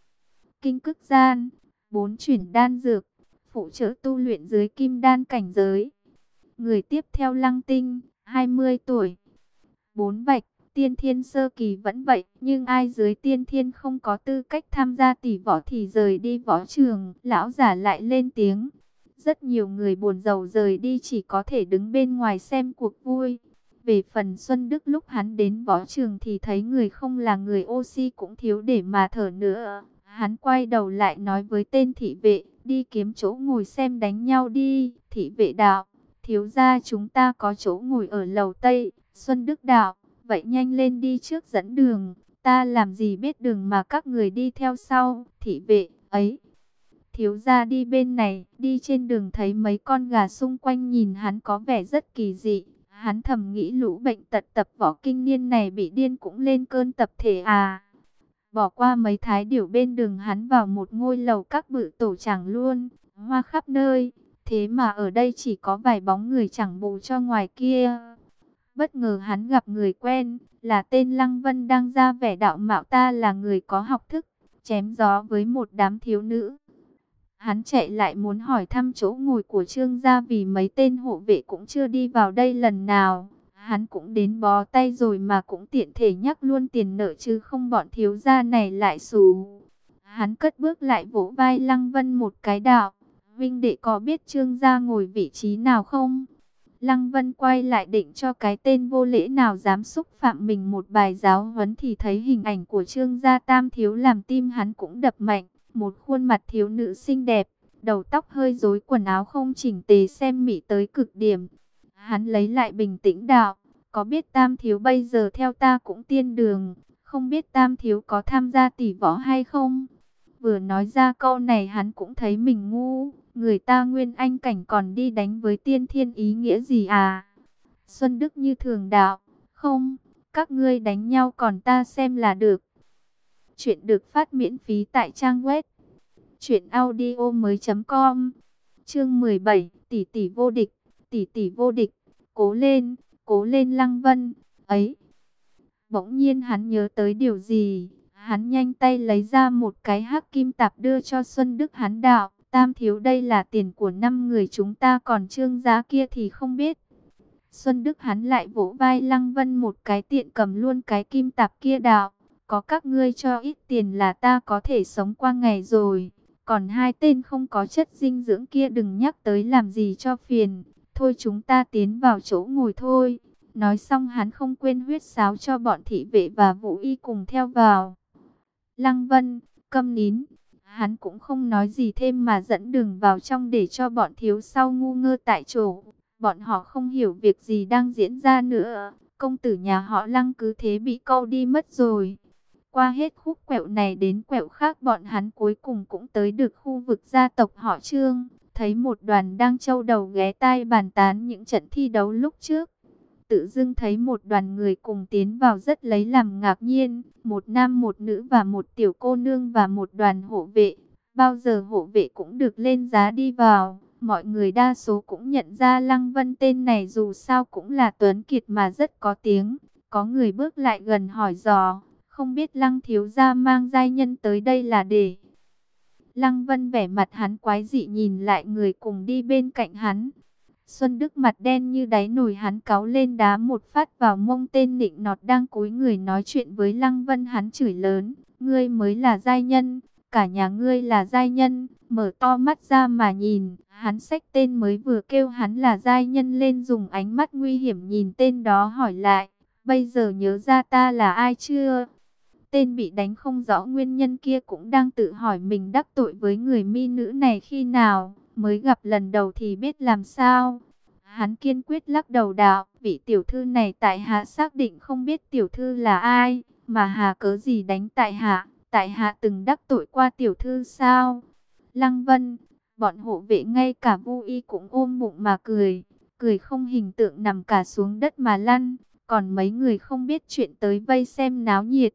Kinh cức gian, bốn chuyển đan dược, phụ trợ tu luyện dưới kim đan cảnh giới. Người tiếp theo Lăng Tinh, hai mươi tuổi, bốn vạch, tiên thiên sơ kỳ vẫn vậy, nhưng ai dưới tiên thiên không có tư cách tham gia tỷ võ thì rời đi võ trường. Lão giả lại lên tiếng. Rất nhiều người buồn rầu rời đi, chỉ có thể đứng bên ngoài xem cuộc vui. Về phần Xuân Đức, lúc hắn đến võ trường thì thấy người không là người, oxy cũng thiếu để mà thở nữa. Hắn quay đầu lại nói với tên thị vệ, đi kiếm chỗ ngồi xem đánh nhau đi. Thị vệ đạo: thiếu gia chúng ta có chỗ ngồi ở lầu Tây. Xuân Đức đạo: vậy nhanh lên đi trước dẫn đường, ta làm gì biết đường mà các người đi theo sau. Thị vệ: ấy, thiếu gia đi bên này. Đi trên đường thấy mấy con gà xung quanh nhìn hắn có vẻ rất kỳ dị. Hắn thầm nghĩ lũ bệnh tật tập võ kinh niên này bị điên cũng lên cơn tập thể à. Bỏ qua mấy thái điểu bên đường, hắn vào một ngôi lầu các bự tổ chẳng luôn, hoa khắp nơi. Thế mà ở đây chỉ có vài bóng người chẳng bù cho ngoài kia. Bất ngờ hắn gặp người quen, là tên Lăng Vân đang ra vẻ đạo mạo ta là người có học thức, chém gió với một đám thiếu nữ. Hắn chạy lại muốn hỏi thăm chỗ ngồi của Trương gia, vì mấy tên hộ vệ cũng chưa đi vào đây lần nào. Hắn cũng đến bó tay rồi mà cũng tiện thể nhắc luôn tiền nợ chứ không bọn thiếu gia này lại xù. Hắn cất bước lại vỗ vai Lăng Vân một cái đạo: huynh đệ có biết Trương gia ngồi vị trí nào không? Lăng Vân quay lại định cho cái tên vô lễ nào dám xúc phạm mình một bài giáo huấn thì thấy hình ảnh của Trương gia tam thiếu, làm tim hắn cũng đập mạnh. Một khuôn mặt thiếu nữ xinh đẹp, đầu tóc hơi rối, quần áo không chỉnh tề, xem mị tới cực điểm. Hắn lấy lại bình tĩnh đạo: có biết tam thiếu bây giờ theo ta cũng tiên đường, không biết tam thiếu có tham gia tỷ võ hay không? Vừa nói ra câu này hắn cũng thấy mình ngu. Người ta nguyên anh cảnh còn đi đánh với tiên thiên ý nghĩa gì à? Xuân Đức như thường đạo: không, các ngươi đánh nhau còn ta xem là được. Chuyện được phát miễn phí tại trang web truyện audio mới chấm com. Chương mười bảy, tỷ tỷ vô địch, tỷ tỷ vô địch, cố lên, cố lên Lăng Vân. Ấy. Bỗng nhiên hắn nhớ tới điều gì, hắn nhanh tay lấy ra một cái hắc kim tạp đưa cho Xuân Đức. Hắn đạo, Tam thiếu, đây là tiền của năm người chúng ta, còn Trương Giá kia thì không biết. Xuân Đức hắn lại vỗ vai Lăng Vân một cái, tiện cầm luôn cái kim tạp kia đạo, có các ngươi cho ít tiền là ta có thể sống qua ngày rồi. Còn hai tên không có chất dinh dưỡng kia đừng nhắc tới làm gì cho phiền. Thôi chúng ta tiến vào chỗ ngồi thôi. Nói xong hắn không quên huyết sáo cho bọn thị vệ và Vũ Y cùng theo vào. Lăng Vân, câm nín. Hắn cũng không nói gì thêm mà dẫn đường vào trong để cho bọn thiếu sau ngu ngơ tại chỗ. Bọn họ không hiểu việc gì đang diễn ra nữa. Công tử nhà họ Lăng cứ thế bị câu đi mất rồi. Qua hết khúc quẹo này đến quẹo khác, bọn hắn cuối cùng cũng tới được khu vực gia tộc họ Trương. Thấy một đoàn đang châu đầu ghé tai bàn tán những trận thi đấu lúc trước. Tự dưng thấy một đoàn người cùng tiến vào rất lấy làm ngạc nhiên. Một nam một nữ và một tiểu cô nương và một đoàn hộ vệ. Bao giờ hộ vệ cũng được lên giá đi vào. Mọi người đa số cũng nhận ra Lăng Vân tên này dù sao cũng là tuấn kiệt mà rất có tiếng. Có người bước lại gần hỏi dò, không biết Lăng thiếu gia mang giai nhân tới đây là để... Lăng Vân vẻ mặt hắn quái dị nhìn lại người cùng đi bên cạnh hắn. Xuân Đức mặt đen như đáy nồi, hắn cáu lên đá một phát vào mông tên nịnh nọt đang cúi người nói chuyện với Lăng Vân. Hắn chửi lớn, ngươi mới là giai nhân, cả nhà ngươi là giai nhân. Mở to mắt ra mà nhìn, hắn xách tên mới vừa kêu hắn là giai nhân lên, dùng ánh mắt nguy hiểm nhìn tên đó hỏi lại, bây giờ nhớ ra ta là ai chưa? Tên bị đánh không rõ nguyên nhân kia cũng đang tự hỏi mình đắc tội với người mi nữ này khi nào, mới gặp lần đầu thì biết làm sao. Hắn kiên quyết lắc đầu đạo, vị tiểu thư này tại hạ xác định không biết tiểu thư là ai, mà hà cớ gì đánh tại hạ, tại hạ từng đắc tội qua tiểu thư sao? Lăng Vân, bọn hộ vệ ngay cả Vu Y cũng ôm bụng mà cười, cười không hình tượng nằm cả xuống đất mà lăn, còn mấy người không biết chuyện tới vây xem náo nhiệt.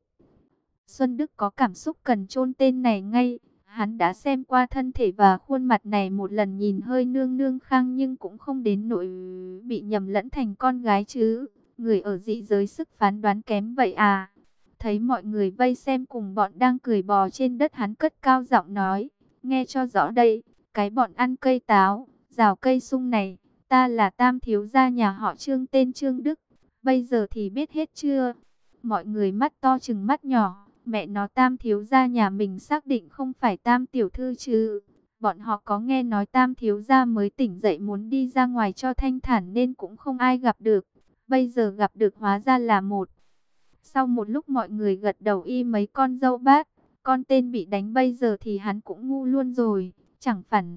Xuân Đức có cảm xúc cần chôn tên này ngay. Hắn đã xem qua thân thể và khuôn mặt này một lần, nhìn hơi nương nương khang nhưng cũng không đến nỗi bị nhầm lẫn thành con gái chứ. Người ở dị giới sức phán đoán kém vậy à? Thấy mọi người vây xem cùng bọn đang cười bò trên đất, hắn cất cao giọng nói, nghe cho rõ đây, cái bọn ăn cây táo, rào cây sung này, ta là Tam thiếu gia nhà họ Trương tên Trương Đức, bây giờ thì biết hết chưa? Mọi người mắt to chừng mắt nhỏ. Mẹ nó, Tam thiếu gia nhà mình xác định không phải Tam tiểu thư chứ? Bọn họ có nghe nói Tam thiếu gia mới tỉnh dậy muốn đi ra ngoài cho thanh thản nên cũng không ai gặp được. Bây giờ gặp được hóa ra là một. Sau một lúc mọi người gật đầu y mấy con dâu bát. Con tên bị đánh bây giờ thì hắn cũng ngu luôn rồi, chẳng phản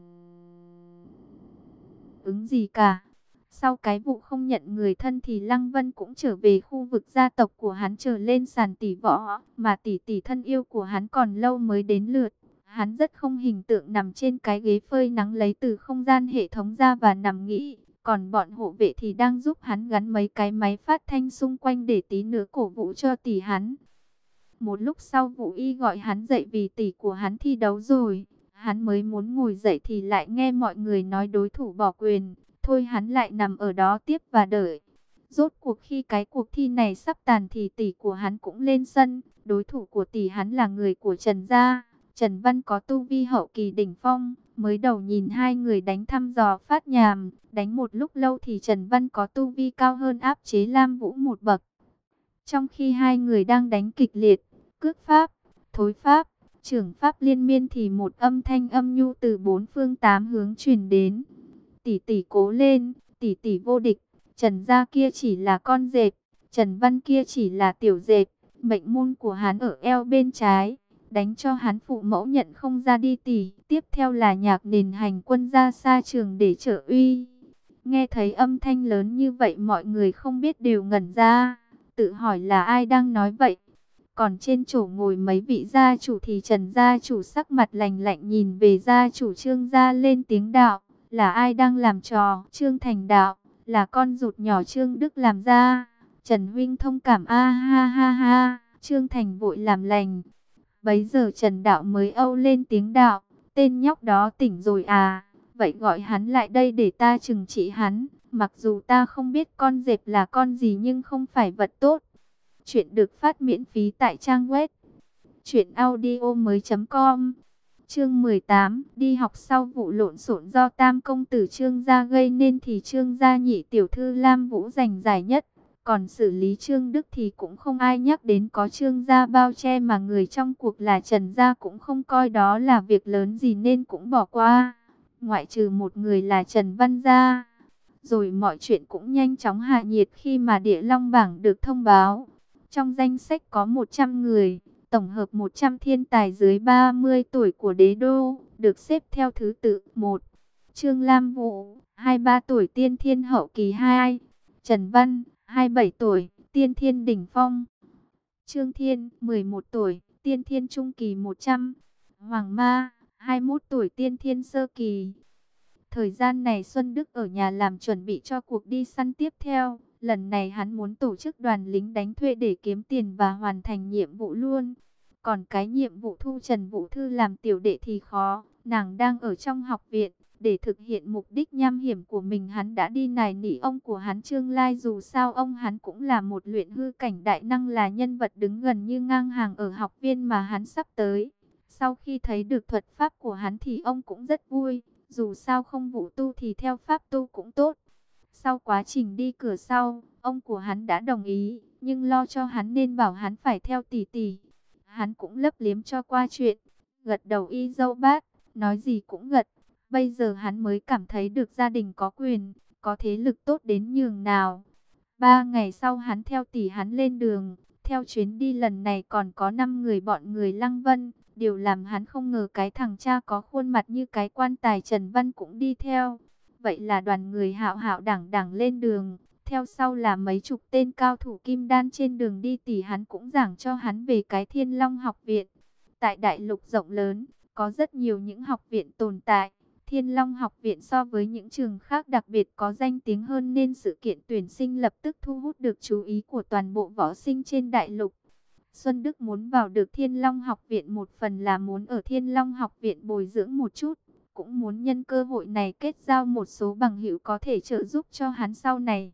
ứng gì cả. Sau cái vụ không nhận người thân thì Lăng Vân cũng trở về khu vực gia tộc của hắn, trở lên sàn tỷ võ, mà tỷ tỷ thân yêu của hắn còn lâu mới đến lượt. Hắn rất không hình tượng nằm trên cái ghế phơi nắng lấy từ không gian hệ thống ra và nằm nghĩ, còn bọn hộ vệ thì đang giúp hắn gắn mấy cái máy phát thanh xung quanh để tí nữa cổ vũ cho tỷ hắn. Một lúc sau Vũ Y gọi hắn dậy vì tỷ của hắn thi đấu rồi, hắn mới muốn ngồi dậy thì lại nghe mọi người nói đối thủ bỏ quyền. Thôi hắn lại nằm ở đó tiếp và đợi. Rốt cuộc khi cái cuộc thi này sắp tàn thì tỷ của hắn cũng lên sân. Đối thủ của tỷ hắn là người của Trần gia. Trần Văn có tu vi hậu kỳ đỉnh phong. Mới đầu nhìn hai người đánh thăm dò phát nhàm. Đánh một lúc lâu thì Trần Văn có tu vi cao hơn, áp chế Lam Vũ một bậc. Trong khi hai người đang đánh kịch liệt, cước pháp, thối pháp, trưởng pháp liên miên thì một âm thanh âm nhu từ bốn phương tám hướng truyền đến. Tỷ tỷ cố lên, tỷ tỷ vô địch, Trần gia kia chỉ là con dẹp, Trần Văn kia chỉ là tiểu dẹp, mệnh môn của hắn ở eo bên trái, đánh cho hắn phụ mẫu nhận không ra đi tỷ. Tiếp theo là nhạc nền hành quân ra xa trường để trợ uy. Nghe thấy âm thanh lớn như vậy mọi người không biết đều ngẩn ra, tự hỏi là ai đang nói vậy. Còn trên chỗ ngồi mấy vị gia chủ thì Trần gia chủ sắc mặt lạnh lạnh nhìn về gia chủ Trương gia lên tiếng đạo, là ai đang làm trò? Trương Thành đạo, là con ruột nhỏ Trương Đức làm ra. Trần huynh thông cảm a ha ha ha. Trương Thành vội làm lành. Bấy giờ Trần Đạo mới âu lên tiếng đạo, tên nhóc đó tỉnh rồi à, vậy gọi hắn lại đây để ta trừng trị hắn. Mặc dù ta không biết con dẹp là con gì nhưng không phải vật tốt. Chuyện được phát miễn phí tại trang web truyện audio mới chấm com. Chương mười tám, đi học sau vụ lộn xộn do Tam công tử Trương gia gây nên thì Trương gia nhị tiểu thư Lam Vũ giành giải nhất. Còn xử lý Trương Đức thì cũng không ai nhắc đến, có Trương gia bao che mà người trong cuộc là Trần gia cũng không coi đó là việc lớn gì nên cũng bỏ qua. Ngoại trừ một người là Trần Văn gia. Rồi mọi chuyện cũng nhanh chóng hạ nhiệt khi mà Địa Long bảng được thông báo. Trong danh sách có một trăm người, tổng hợp một trăm thiên tài dưới ba mươi tuổi của đế đô, được xếp theo thứ tự. Một, Trương Lam Vũ, hai mươi ba tuổi, tiên thiên hậu kỳ. Hai, Trần Văn, hai mươi bảy tuổi, tiên thiên đỉnh phong. Trương Thiên, mười một tuổi, tiên thiên trung kỳ. Một trăm, Hoàng Ma, hai mươi mốt tuổi, tiên thiên sơ kỳ. Thời gian này Xuân Đức ở nhà làm chuẩn bị cho cuộc đi săn tiếp theo. Lần này hắn muốn tổ chức đoàn lính đánh thuê để kiếm tiền và hoàn thành nhiệm vụ luôn. Còn cái nhiệm vụ thu Trần Vũ Thư làm tiểu đệ thì khó. Nàng đang ở trong học viện. Để thực hiện mục đích nham hiểm của mình, hắn đã đi nài nỉ ông của hắn Trương Lai. Dù sao ông hắn cũng là một luyện hư cảnh đại năng, là nhân vật đứng gần như ngang hàng ở học viên mà hắn sắp tới. Sau khi thấy được thuật pháp của hắn thì ông cũng rất vui. Dù sao không vũ tu thì theo pháp tu cũng tốt. Sau quá trình đi cửa sau, ông của hắn đã đồng ý, nhưng lo cho hắn nên bảo hắn phải theo tỷ tỷ. Hắn cũng lấp liếm cho qua chuyện, gật đầu y dâu bát, nói gì cũng gật. Bây giờ hắn mới cảm thấy được gia đình có quyền, có thế lực tốt đến nhường nào. Ba ngày sau hắn theo tỷ hắn lên đường. Theo chuyến đi lần này còn có năm người bọn người Lăng Vân. Điều làm hắn không ngờ cái thằng cha có khuôn mặt như cái quan tài Trần Văn cũng đi theo. Vậy là đoàn người hạo hạo đảng đảng lên đường. Theo sau là mấy chục tên cao thủ kim đan. Trên đường đi tỷ hắn cũng giảng cho hắn về cái Thiên Long học viện. Tại đại lục rộng lớn, có rất nhiều những học viện tồn tại. Thiên Long học viện so với những trường khác đặc biệt có danh tiếng hơn, nên sự kiện tuyển sinh lập tức thu hút được chú ý của toàn bộ võ sinh trên đại lục. Xuân Đức muốn vào được Thiên Long học viện, một phần là muốn ở Thiên Long học viện bồi dưỡng một chút, cũng muốn nhân cơ hội này kết giao một số bằng hữu có thể trợ giúp cho hắn sau này.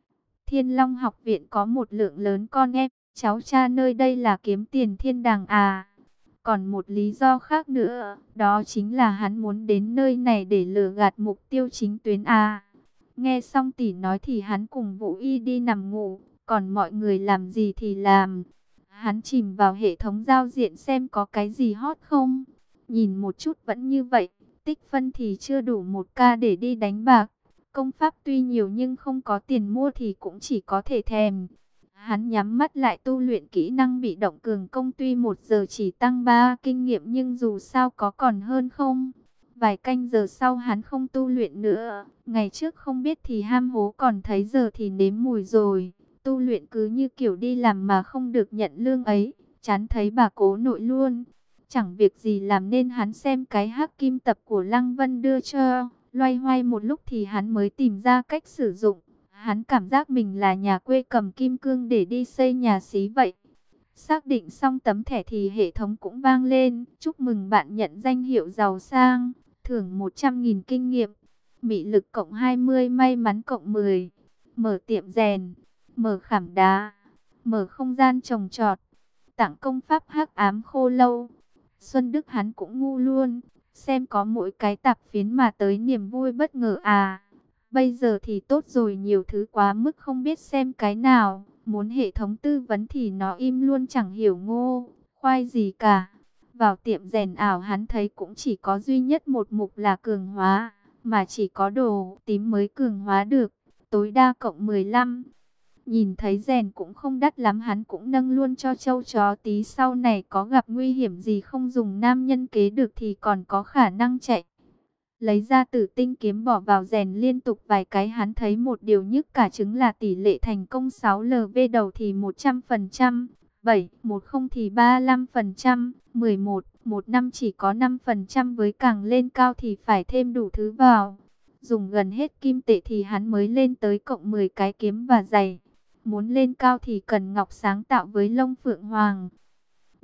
Thiên Long học viện có một lượng lớn con em, cháu cha nơi đây là kiếm tiền thiên đàng à. Còn một lý do khác nữa, đó chính là hắn muốn đến nơi này để lừa gạt mục tiêu chính tuyến à. Nghe xong tỷ nói thì hắn cùng Vũ Y đi nằm ngủ, còn mọi người làm gì thì làm. Hắn chìm vào hệ thống giao diện xem có cái gì hot không. Nhìn một chút vẫn như vậy, tích phân thì chưa đủ một ca để đi đánh bạc. Công pháp tuy nhiều nhưng không có tiền mua thì cũng chỉ có thể thèm. Hắn nhắm mắt lại tu luyện kỹ năng bị động cường công, tuy một giờ chỉ tăng ba kinh nghiệm nhưng dù sao có còn hơn không. Vài canh giờ sau hắn không tu luyện nữa. Ngày trước không biết thì ham hố, còn thấy giờ thì nếm mùi rồi. Tu luyện cứ như kiểu đi làm mà không được nhận lương ấy, chán thấy bà cố nội luôn. Chẳng việc gì làm nên hắn xem cái hắc kim tập của Lăng Vân đưa cho, loay hoay một lúc thì hắn mới tìm ra cách sử dụng. Hắn cảm giác mình là nhà quê cầm kim cương để đi xây nhà xí vậy. Xác định xong tấm thẻ thì hệ thống cũng vang lên, chúc mừng bạn nhận danh hiệu giàu sang, thưởng một trăm nghìn kinh nghiệm, mị lực cộng hai mươi, may mắn cộng mười, mở tiệm rèn, mở khảm đá, mở không gian trồng trọt, tặng công pháp hắc ám khô lâu. Xuân Đức hắn cũng ngu luôn, xem có mỗi cái tạp phiến mà tới niềm vui bất ngờ à. Bây giờ thì tốt rồi, nhiều thứ quá mức không biết xem cái nào. Muốn hệ thống tư vấn thì nó im luôn, chẳng hiểu ngô, khoai gì cả. Vào tiệm rèn ảo hắn thấy cũng chỉ có duy nhất một mục là cường hóa, mà chỉ có đồ tím mới cường hóa được, tối đa cộng mười lăm. Nhìn thấy rèn cũng không đắt lắm, hắn cũng nâng luôn cho châu chó tí, sau này có gặp nguy hiểm gì không dùng nam nhân kế được thì còn có khả năng chạy. Lấy ra Tử Tinh kiếm bỏ vào rèn liên tục vài cái, hắn thấy một điều nhức cả trứng là tỷ lệ thành công sáu lv đầu thì một trăm phần trăm, bảy, một không thì ba mươi lăm phần trăm, mười một, một năm chỉ có năm phần trăm, với càng lên cao thì phải thêm đủ thứ vào. Dùng gần hết kim tệ thì hắn mới lên tới cộng mười cái kiếm và giày. Muốn lên cao thì cần ngọc sáng tạo với lông phượng hoàng.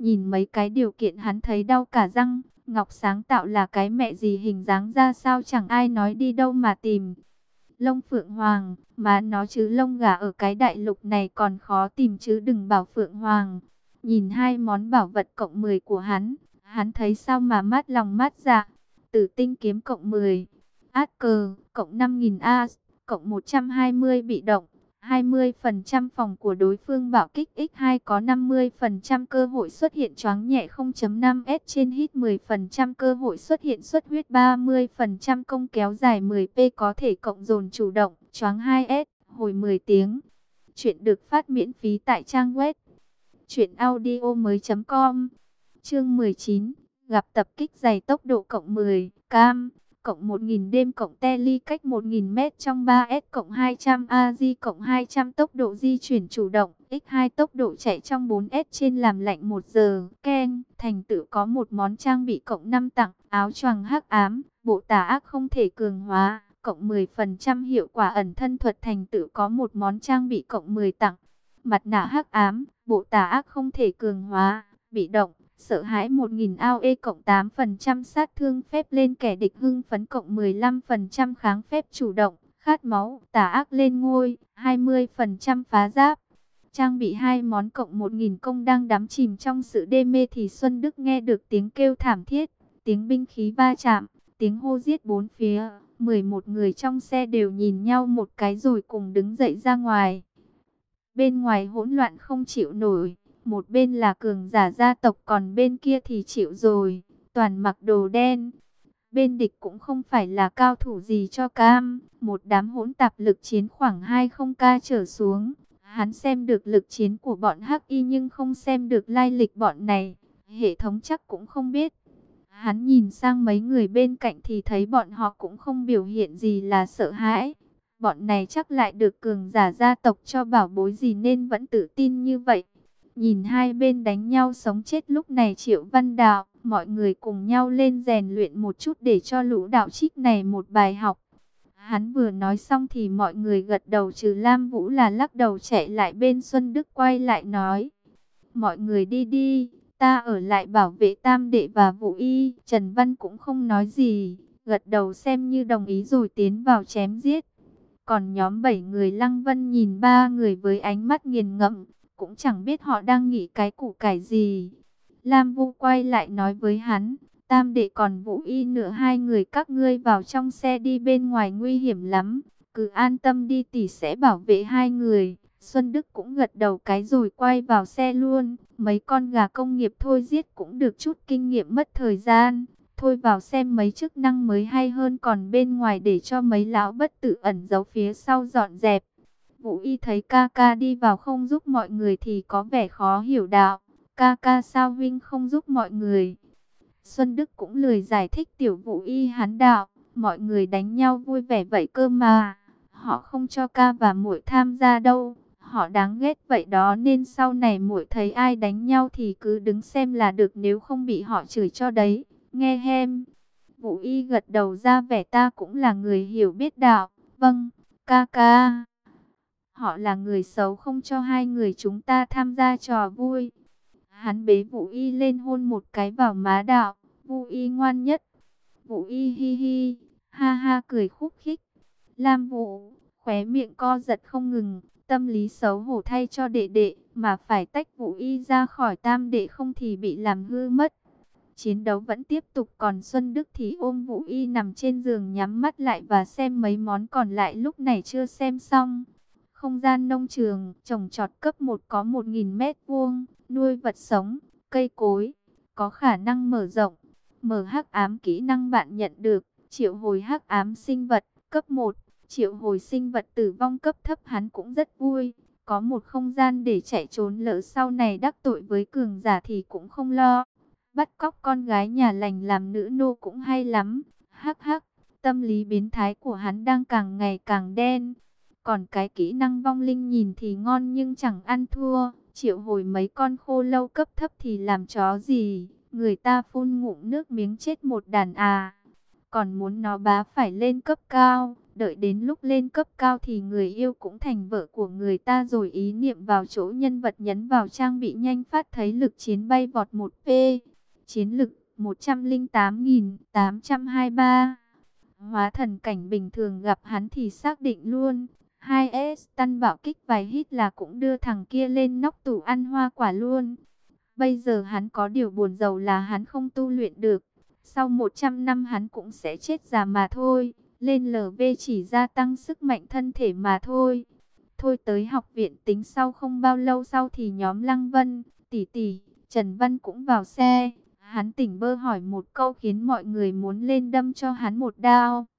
Nhìn mấy cái điều kiện hắn thấy đau cả răng. Ngọc sáng tạo là cái mẹ gì, hình dáng ra sao chẳng ai nói, đi đâu mà tìm. Lông phượng hoàng, mà nó chứ lông gà ở cái đại lục này còn khó tìm chứ đừng bảo phượng hoàng. Nhìn hai món bảo vật cộng mười của hắn, hắn thấy sao mà mát lòng mát dạ. Tử tinh kiếm cộng mười, át cờ cộng năm nghìn A, cộng một trăm hai mươi bị động, hai mươi phần trăm phòng của đối phương bạo kích nhân hai có năm mươi phần trăm cơ hội xuất hiện choáng nhẹ không chấm năm S trên hit, mười phần trăm cơ hội xuất hiện xuất huyết, ba mươi phần trăm công kéo dài mười P, có thể cộng dồn chủ động, choáng hai S, hồi mười tiếng. Chuyện được phát miễn phí tại trang web truyện audio mới.com. Chương mười chín, gặp tập kích dày tốc độ cộng mười, cam, cộng một nghìn đêm cộng tele cách một nghìn mét trong ba S cộng hai trăm A G cộng hai trăm tốc độ di chuyển chủ động, nhân hai tốc độ chạy trong bốn S trên làm lạnh một giờ. Ken, thành tựu có một món trang bị cộng năm tặng, áo choàng hắc ám, bộ tà ác không thể cường hóa, cộng mười phần trăm hiệu quả ẩn thân thuật. Thành tựu có một món trang bị cộng mười tặng, mặt nạ hắc ám, bộ tà ác không thể cường hóa, bị động, sợ hãi một nghìn a o e cộng tám phần trăm sát thương phép lên kẻ địch, hưng phấn cộng mười lăm phần trăm kháng phép chủ động, khát máu, tà ác lên ngôi, hai mươi phần trăm phá giáp. Trang bị hai món cộng một nghìn công. Đang đắm chìm trong sự đê mê thì Xuân Đức nghe được tiếng kêu thảm thiết, tiếng binh khí va chạm, tiếng hô giết bốn phía. mười một người trong xe đều nhìn nhau một cái rồi cùng đứng dậy ra ngoài. Bên ngoài hỗn loạn không chịu nổi. Một bên là cường giả gia tộc, còn bên kia thì chịu rồi, toàn mặc đồ đen. Bên địch cũng không phải là cao thủ gì cho cam, một đám hỗn tạp, lực chiến khoảng hai mươi k trở xuống. Hắn xem được lực chiến của bọn Hắc Y nhưng không xem được lai lịch bọn này, hệ thống chắc cũng không biết. Hắn nhìn sang mấy người bên cạnh thì thấy bọn họ cũng không biểu hiện gì là sợ hãi. Bọn này chắc lại được cường giả gia tộc cho bảo bối gì nên vẫn tự tin như vậy. Nhìn hai bên đánh nhau sống chết lúc này Triệu Văn Đạo, mọi người cùng nhau lên rèn luyện một chút để cho lũ đạo trích này một bài học. Hắn vừa nói xong thì mọi người gật đầu, trừ Lam Vũ là lắc đầu chạy lại bên Xuân Đức, quay lại nói: mọi người đi đi, ta ở lại bảo vệ Tam Đệ và Vũ Y. Trần Văn cũng không nói gì, gật đầu xem như đồng ý rồi tiến vào chém giết. Còn nhóm bảy người Lăng Vân nhìn ba người với ánh mắt nghiền ngẫm, cũng chẳng biết họ đang nghĩ cái củ cải gì. Lam Vũ quay lại nói với hắn: Tam Đệ còn Vũ Y nữa, hai người các ngươi vào trong xe đi, bên ngoài nguy hiểm lắm, cứ an tâm đi, tỷ sẽ bảo vệ hai người. Xuân Đức cũng gật đầu cái rồi quay vào xe luôn. Mấy con gà công nghiệp thôi giết cũng được chút kinh nghiệm, mất thời gian. Thôi vào xem mấy chức năng mới hay hơn, còn bên ngoài để cho mấy lão bất tử ẩn giấu phía sau dọn dẹp. Vũ Y thấy ca ca đi vào không giúp mọi người thì có vẻ khó hiểu đạo: ca ca sao huynh không giúp mọi người? Xuân Đức cũng lười giải thích tiểu Vũ Y, hắn đạo: mọi người đánh nhau vui vẻ vậy cơ mà, họ không cho ca và muội tham gia đâu, họ đáng ghét vậy đó, nên sau này muội thấy ai đánh nhau thì cứ đứng xem là được, nếu không bị họ chửi cho đấy, nghe hem. Vũ Y gật đầu ra vẻ ta cũng là người hiểu biết đạo: vâng, ca ca. Họ là người xấu không cho hai người chúng ta tham gia trò vui. Hắn bế Vũ Y lên hôn một cái vào má đạo: Vũ Y ngoan nhất. Vũ Y hi hi, ha ha cười khúc khích. Lam Vũ khóe miệng co giật không ngừng, tâm lý xấu hổ thay cho đệ đệ, mà phải tách Vũ Y ra khỏi Tam Đệ không thì bị làm hư mất. Chiến đấu vẫn tiếp tục, còn Xuân Đức thì ôm Vũ Y nằm trên giường nhắm mắt lại và xem mấy món còn lại lúc này chưa xem xong. Không gian nông trường, trồng trọt cấp một có một nghìn mét vuông, nuôi vật sống, cây cối, có khả năng mở rộng. Mở hắc ám kỹ năng bạn nhận được: triệu hồi hắc ám sinh vật, cấp một, triệu hồi sinh vật tử vong cấp thấp. Hắn cũng rất vui, có một không gian để chạy trốn, lỡ sau này đắc tội với cường giả thì cũng không lo. Bắt cóc con gái nhà lành làm nữ nô cũng hay lắm. Hắc hắc, tâm lý biến thái của hắn đang càng ngày càng đen. Còn cái kỹ năng vong linh nhìn thì ngon nhưng chẳng ăn thua. Triệu hồi mấy con khô lâu cấp thấp thì làm chó gì, người ta phun ngụm nước miếng chết một đàn à. Còn muốn nó bá phải lên cấp cao, Đợi đến lúc lên cấp cao thì người yêu cũng thành vợ của người ta rồi. Ý niệm vào chỗ nhân vật nhấn vào trang bị nhanh phát thấy lực chiến bay vọt một p. Chiến lực một trăm lẻ tám nghìn tám trăm hai mươi ba. Hóa thần cảnh bình thường gặp hắn thì xác định luôn. hai S tăng bạo kích vài hit là cũng đưa thằng kia lên nóc tủ ăn hoa quả luôn. Bây giờ hắn có điều buồn rầu là hắn không tu luyện được. Sau một trăm năm hắn cũng sẽ chết già mà thôi. Lên lờ vê chỉ gia tăng sức mạnh thân thể mà thôi. Thôi tới học viện tính sau. Không bao lâu sau thì nhóm Lăng Vân, Tỷ Tỷ, Trần Văn cũng vào xe. Hắn tỉnh bơ hỏi một câu khiến mọi người muốn lên đâm cho hắn một đao.